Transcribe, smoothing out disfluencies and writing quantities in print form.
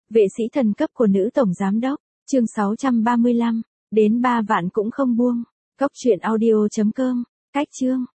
Vệ sĩ thần cấp của nữ tổng giám đốc, chương 635, đến 3 vạn cũng không buông. Cốc truyện audio.com, cách chương.